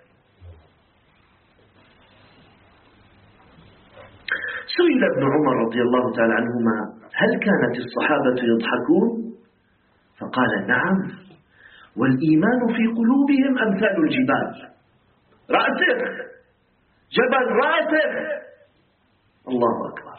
سئل ابن عمر رضي الله تعالى عنهما: هل كانت الصحابة يضحكون؟ فقال: نعم، والإيمان في قلوبهم أمثال الجبال، راسخ، جبل راسخ. الله أكبر.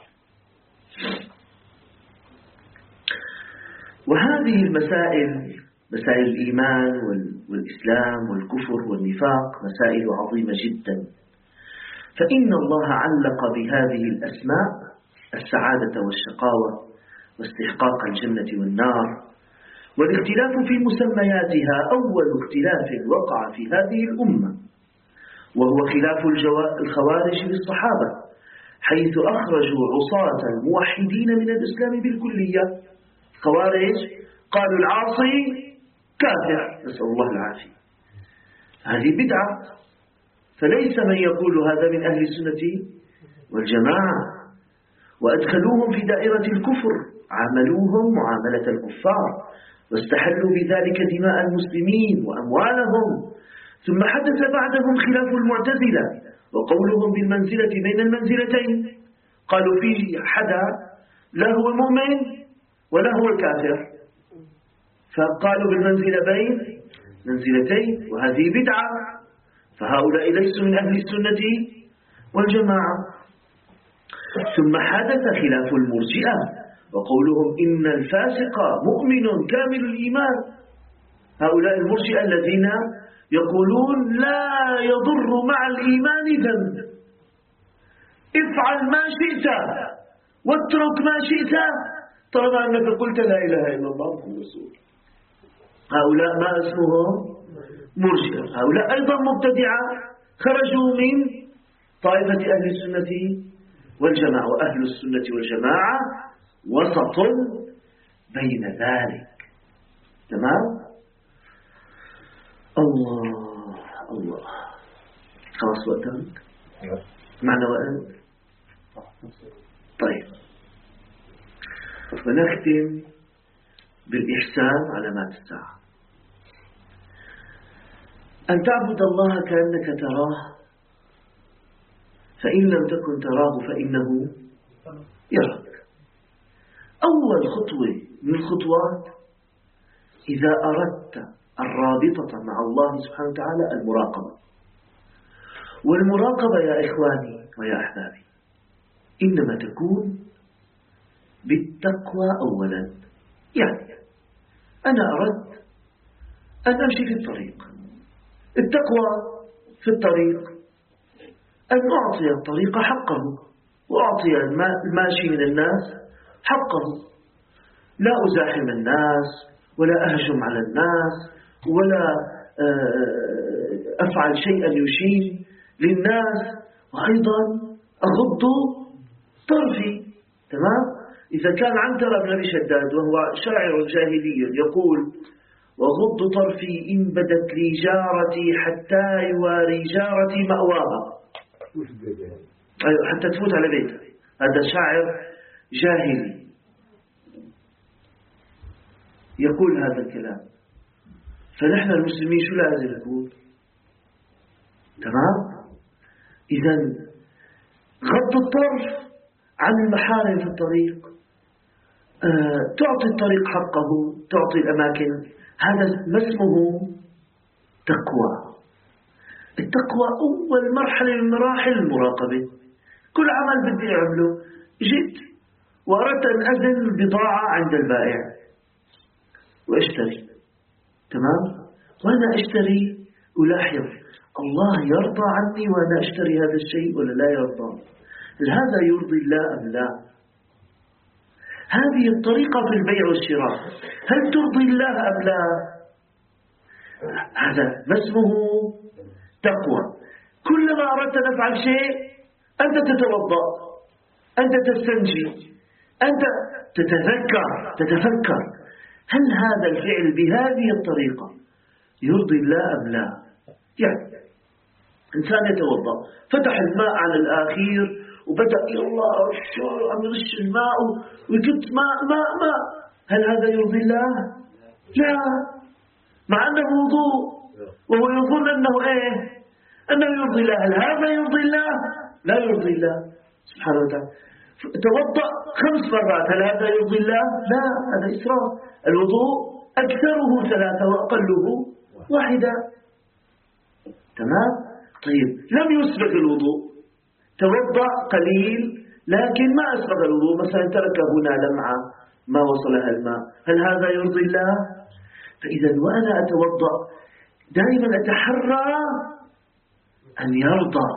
وهذه المسائل، مسائل الإيمان والإسلام والكفر والنفاق، مسائل عظيمة جدا. فإن الله علق بهذه الأسماء السعادة والشقاوة واستحقاق الجنة والنار. والاختلاف في مسمياتها أول اختلاف وقع في هذه الأمة، وهو خلاف الخوارج للصحابة، حيث أخرجوا عصاة الموحدين من الإسلام بالكلية. خوارج قالوا العاصي كافر، نسأل الله العافية، هذه بدعة. فليس من يقول هذا من أهل السنة والجماعة، وأدخلوهم في دائرة الكفر، عاملوهم معاملة الكفار، واستحلوا بذلك دماء المسلمين وأموالهم. ثم حدث بعدهم خلاف المعتزلة، وقولهم بالمنزلة بين المنزلتين. قالوا في حدا لا هو مؤمن ولا هو كافر، فقالوا بالمنزلة بين منزلتين، وهذه بدعة. فهؤلاء ليسوا من أهل السنة والجماعة. ثم حدث خلاف المرجئة، وقولهم إن الفاسق مؤمن كامل الإيمان. هؤلاء المرجئة الذين يقولون لا يضر مع الإيمان ذنب، افعل ما شئت واترك ما شئت طالما أنك قلت لا إله إلا الله محمد رسول الله. هؤلاء ما اسمهم؟ مرجئة. هؤلاء أيضا مبتدعة، خرجوا من طائفة أهل السنة والجماعة. وأهل السنة والجماعة وسط بين ذلك. تمام؟ الله الله. خلاص وقتك معنى وقت. طيب ونختم بالإحسان علامات الساعة. أن تعبد الله كأنك تراه، فإن لم تكن تراه فإنه يراك. أول خطوة من الخطوات إذا أردت الرابطة مع الله سبحانه وتعالى المراقبة. والمراقبة يا إخواني ويا أحبابي إنما تكون بالتقوى أولا. يعني أنا أردت أن أمشي في الطريق، التقوى في الطريق أن أعطي الطريق حقه وأعطي الماشي من الناس حقه، لا أزاحم الناس ولا أهجم على الناس ولا أفعل شيئا يشين للناس، وأيضا أغض طرفي. تمام؟ إذا كان عنترة بن أبي شداد وهو شاعر جاهلي يقول: وغض طرفي إن بدت لي جارتي حتى يواري جارتي مأواها، أيوة حتى تفوت على بيتها. هذا شاعر جاهلي يقول هذا الكلام. فنحن المسلمين شو لازم نقول؟ تمام؟ إذن غض الطرف عن المحارم في الطريق، آه، تعطي الطريق حقه، تعطي الأماكن، هذا ما اسمه تقوى. التقوى أول مرحلة من مراحل المراقبة. كل عمل بدي أعمله، جئت وأردت أن أزن البضاعة عند البائع وأشتري، تمام؟ وأنا أشتري ألاحظ الله يرضى عني وأنا أشتري هذا الشيء ولا لا يرضى؟ هل هذا يرضي الله أم لا؟ هذه الطريقة في البيع والشراء هل ترضي الله أم لا؟ هذا ما اسمه تقوى. كلما أردت أن أفعل شيء أنت تتوضأ، أنت تستنجي، أنت تتذكر تتفكر هل هذا الفعل بهذه الطريقة يرضي الله أم لا؟ يعني إنسان يتوضأ فتح الماء على الآخير وبدأ يا الله شو عم يرش الماء ويكت ماء ماء ماء، هل هذا يرضي الله؟ لا، مع أنه وضوء وهو يظن أنه إيه؟ أنه يرضي الله. هل هذا يرضي الله؟ لا يرضي الله سبحانه وتعالى. توضأ خمس مرات، هل هذا يرضي الله؟ لا، هذا إسراف. الوضوء أكثره ثلاثة وأقله واحدة. تمام؟ طيب لم يسبق الوضوء، توضأ قليل لكن ما أسبق الوضوء، مثلا ترك هنا لمعة ما وصلها الماء، هل هذا يرضي الله؟ فإذا وأنا أتوضأ دائما أتحرى أن يرضى،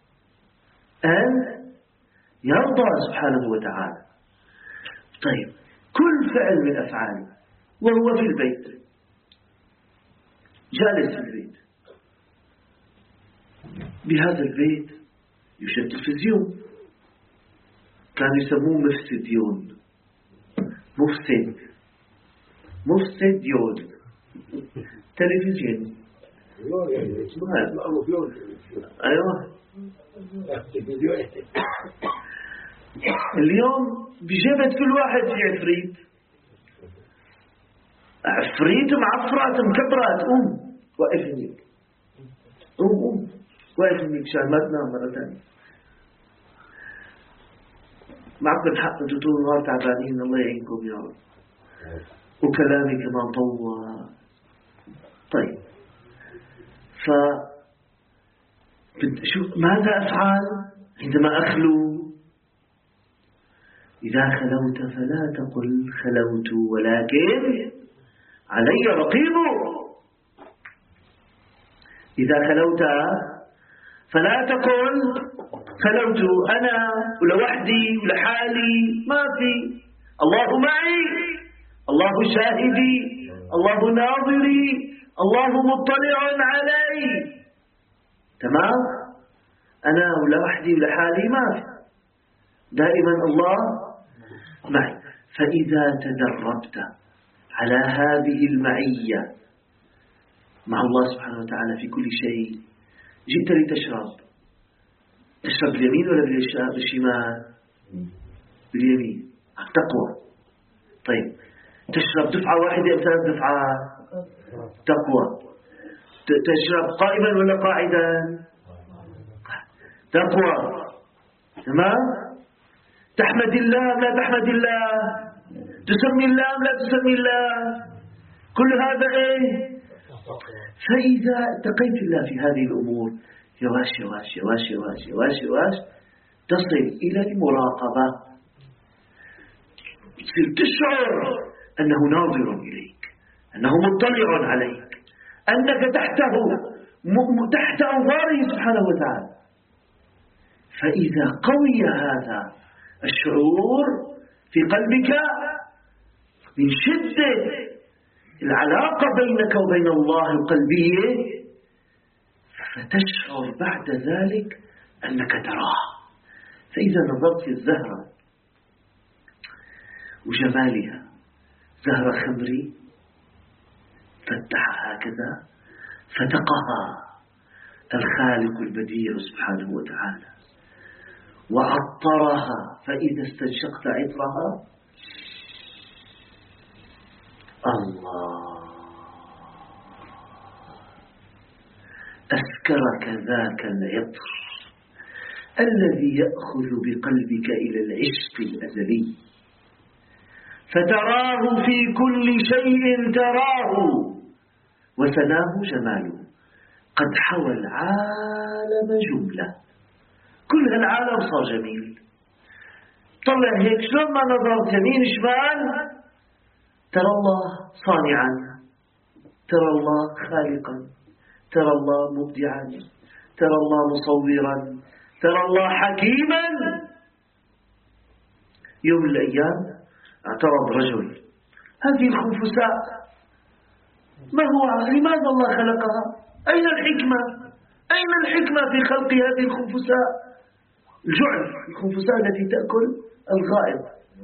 أن يرضى سبحانه وتعالى. طيب كل فعل من أفعاله وهو في البيت، جالس في البيت، بهذا البيت يوجد تلفزيون، كانوا يسموه مفسديون، مفسد مفسديون تلفزيون. أيوة اليوم بجبت كل واحد في عفريت، عفريت معفرات مكبرات. قوم وقفني، قوم قوم وقفني مشان ما تنام مرة ثانية. معكم حق انتوا طول النهار تعبانين، الله يعينكم يا رب. وكلامي كمان طول. طيب ف شو ماذا أفعل عندما أخلو؟ إذا خلوت فلا تقل خلوت ولكن علي رقيب. إذا خلوت فلا تقل خلوت أنا ولوحدي ولحالي، ما في. الله معي، الله شاهدي، الله ناظري، الله مطلع علي. تمام؟ أنا ولوحدي ولحالي ما في، دائما الله معي. فإذا تدربت على هذه المعية مع الله سبحانه وتعالى في كل شيء، جئت لتشرب، تشرب باليمين ولا بالشمال؟ باليمين. التقوى. طيب تشرب دفعة واحدة أم ثلاث دفعات؟ تقوى. تشرب قائما ولا قاعدا؟ تقوى. تمام. تحمد الله أم لا تحمد الله؟ تسمي الله أم لا تسمي الله؟ كل هذا إيه؟ فإذا اتقيت الله في هذه الأمور يواش يواش يواش يواش يواش يواش تصل إلى المراقبة، تصير تشعر أنه ناظر إليك، أنه مطلع عليك، أنك تحته تحت أنظاره سبحانه وتعالى. فإذا قوي هذا الشعور في قلبك من شدة العلاقة بينك وبين الله القلبية، فتشعر بعد ذلك أنك تراه. فإذا نظرت في الزهرة وجمالها، زهرة خمري فتحها هكذا فتقها الخالق البديع سبحانه وتعالى وعطرها، فإذا استنشقت عطرها الله أسكرك ذاك العطر الذي يأخذ بقلبك إلى العشق الأزلي، فتراه في كل شيء تراه، وسناه جماله قد حوى العالم جملة، كل العالم صار جميل. طلع هيك شلون ما نظرت يمين شمال ترى الله صانعا، ترى الله خالقا، ترى الله مبدعا، ترى الله مصورا، ترى الله حكيما. يوم من الأيام اعترض رجل هذه الخنفساء ما هو، لماذا الله خلقها؟ أين الحكمة؟ أين الحكمة في خلق هذه الخنفساء؟ الجعل، الخنفساء التي تأكل الغائط.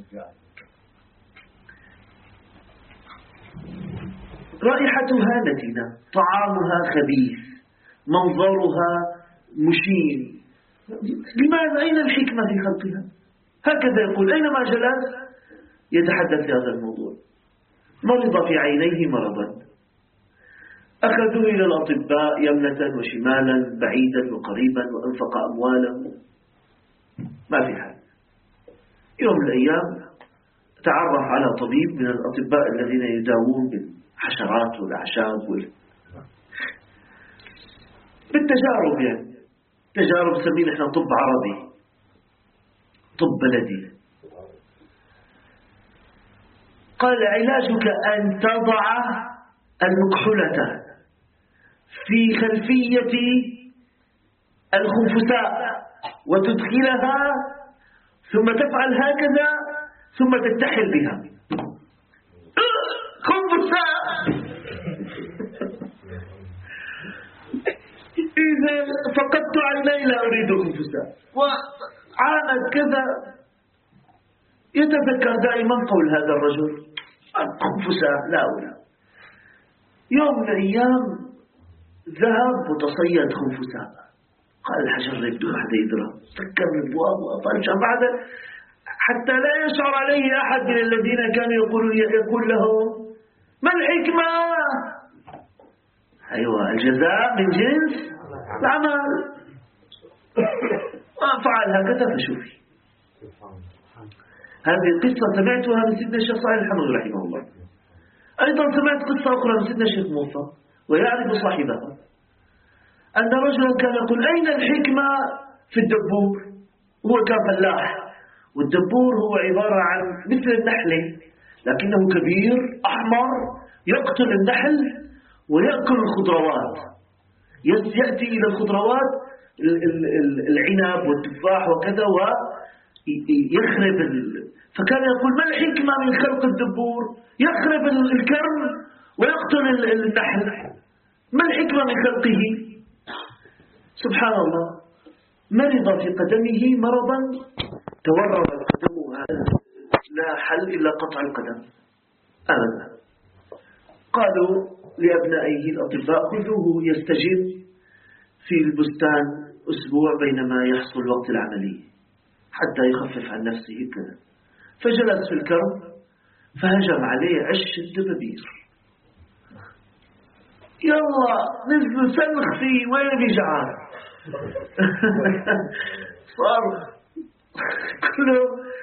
رائحتها نتنة، طعامها خبيث، منظرها مشين، لماذا؟ أين الحكمة في خلقها؟ هكذا يقول أينما جلس يتحدث في هذا الموضوع. مرض في عينيه مرضا، أخذوه إلى الأطباء يمنة وشمالا بعيدا وقريبا وأنفق أمواله، ما في حال. يوم من الأيام تعرف على طبيب من الأطباء الذين يداوون بالحشرات والأعشاب وال... بالتجارب، يعني تجارب نسميه نحن طب عربي، طب بلدي. قال علاجك أن تضع المكحولة في خلفية الخنفساء وتدخلها ثم تفعل هكذا ثم تتحل بها. خنفساء إذا فقدت عيني لا أريد خنفساء، وعانت كذا. يتذكر دائما قول هذا الرجل خنفساء لا أولا. يوم من الأيام ذهب وتصيد خنفساء، قال الحجر يبدو أحد يدرى، سكر الأبواب وأطلع بعد حتى لا يشعر عليه أحد من الذين كانوا يقولون يقول له ما الحكمة؟ أيوة الجزاء من جنس العمل. فعل هكذا فشوفي. هذه القصة سمعتها من سيدنا الشيخ صالح الحمد رحمه الله. أيضا سمعت قصة أخرى من سيدنا الشيخ موسى ويعرف صاحبها، أن رجلا كان يقول أين الحكمة في الدبور؟ هو كان فلاح، والدبور هو عبارة عن مثل النحلة لكنه كبير أحمر يقتل النحل ويأكل الخضروات، يأتي إلى الخضروات العنب والتفاح وكذا ويخرب ال... فكان يقول ما الحكمة من خلق الدبور؟ يخرب الكرم ويقتل النحل، ما الحكمة من خلقه؟ سبحان الله. مرض في قدمه مرضا تورم قدمه، لا حل إلا قطع القدم أبدا. قالوا لأبنائه الأطباء خذوه يستجب في البستان أسبوع بينما يحصل وقت العملية حتى يخفف عن نفسه كذا. فجلس في الكرب فهجم عليه عش الدبابير، يلا نزلوا سلخ فيه وين جعان. صار كله.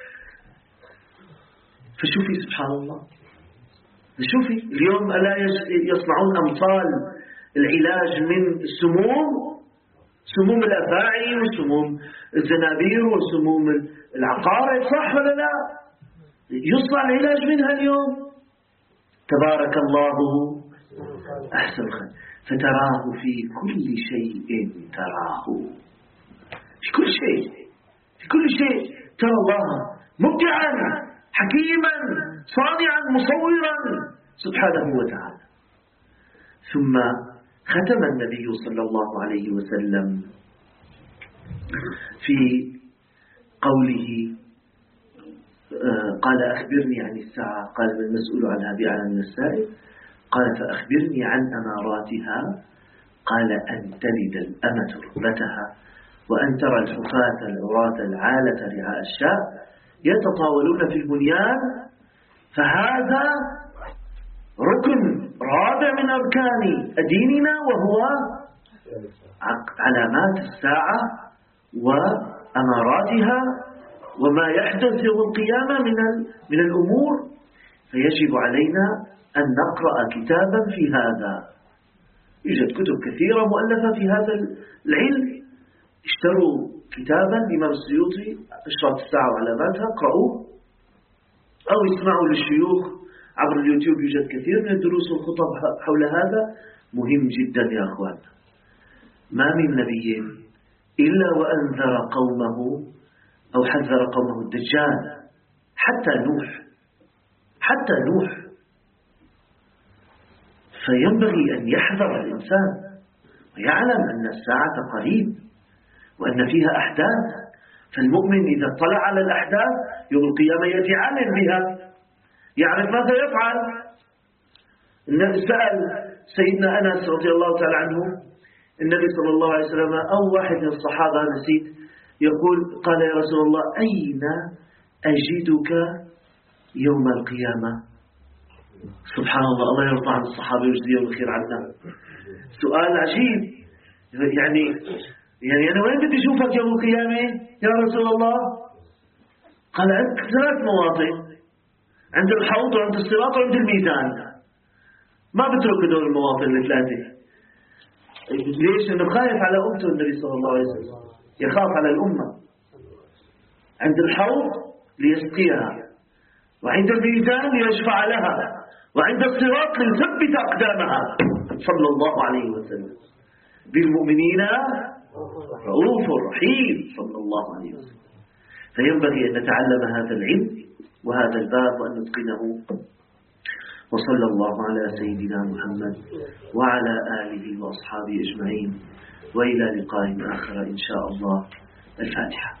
فشوفي سبحان الله، شوفي اليوم ألا يصنعون أمثال العلاج من السموم، سموم الأفاعي وسموم الزنابير وسموم العقارب، صح ولا لا؟ يصنع العلاج منها اليوم. تبارك الله أحسن الخلق. فتراه في كل شيء، تراه في كل شيء، في كل شيء ترى الله مبدعا حكيما صانعا مصورا سبحانه وتعالى. ثم ختم النبي صلى الله عليه وسلم في قوله قال أخبرني عن الساعة، قال ما المسؤول عنها بأعلم من السائل، قال فأخبرني عن أماراتها، قال أن تلد الأمة ربتها وأن ترى الحفاة العراة العالة رعاء الشاء يتطاولون في البنيان. فهذا ركن رابع من أركان ديننا، وهو علامات الساعة وأماراتها وما يحدث يوم القيامة من من الأمور. فيجب علينا أن نقرأ كتابا في هذا. يوجد كتب كثيرة مؤلفة في هذا العلم. اشتروا كتابا لإمام السيوطي أشراط الساعة وعلاماتها، اقرأوه، أو اسمعوا للشيوخ عبر اليوتيوب. يوجد كثير من الدروس والخطب حول هذا، مهم جدا يا أخوان. ما من نبي إلا وأنذر قومه أو حذر قومه الدجال، حتى نوح، حتى نوح. فينبغي أن يحذر الإنسان ويعلم أن الساعة قريب وأن فيها أحداث. فالمؤمن إذا اطلع على الأحداث يوم القيامة يأتي عالم بها، يعرف ماذا يفعل. سأل سيدنا أنس رضي الله تعالى عنه النبي صلى الله عليه وسلم أو واحد من الصحابة نسيت، يقول قال يا رسول الله أين أجدك يوم القيامة؟ سبحان الله، الله يرضى عن الصحابة ويجزيهم الخير عنا. سؤال عجيب، يعني يعني أنا وين بدي أشوفك يوم القيامة يا رسول الله؟ قال عندك ثلاث مواطن، عند الحوض وعند الصراط وعند الميزان. ما بترك دول المواطن الثلاثة. ليش؟ إنه خايف على أمته النبي صلى الله عليه وسلم، يخاف على الأمة. عند الحوض ليسقيها، وعند الميزان ليشفع لها، وعند الصراط ليثبت أقدامها صلى الله عليه وسلم. بالمؤمنين رؤوف رحيم صلى الله عليه وسلم. فينبغي أن نتعلم هذا العلم وهذا الباب وأن نتقنه. وصلى الله على سيدنا محمد وعلى آله وأصحابه أجمعين، وإلى لقاء آخر إن شاء الله. الفاتحة.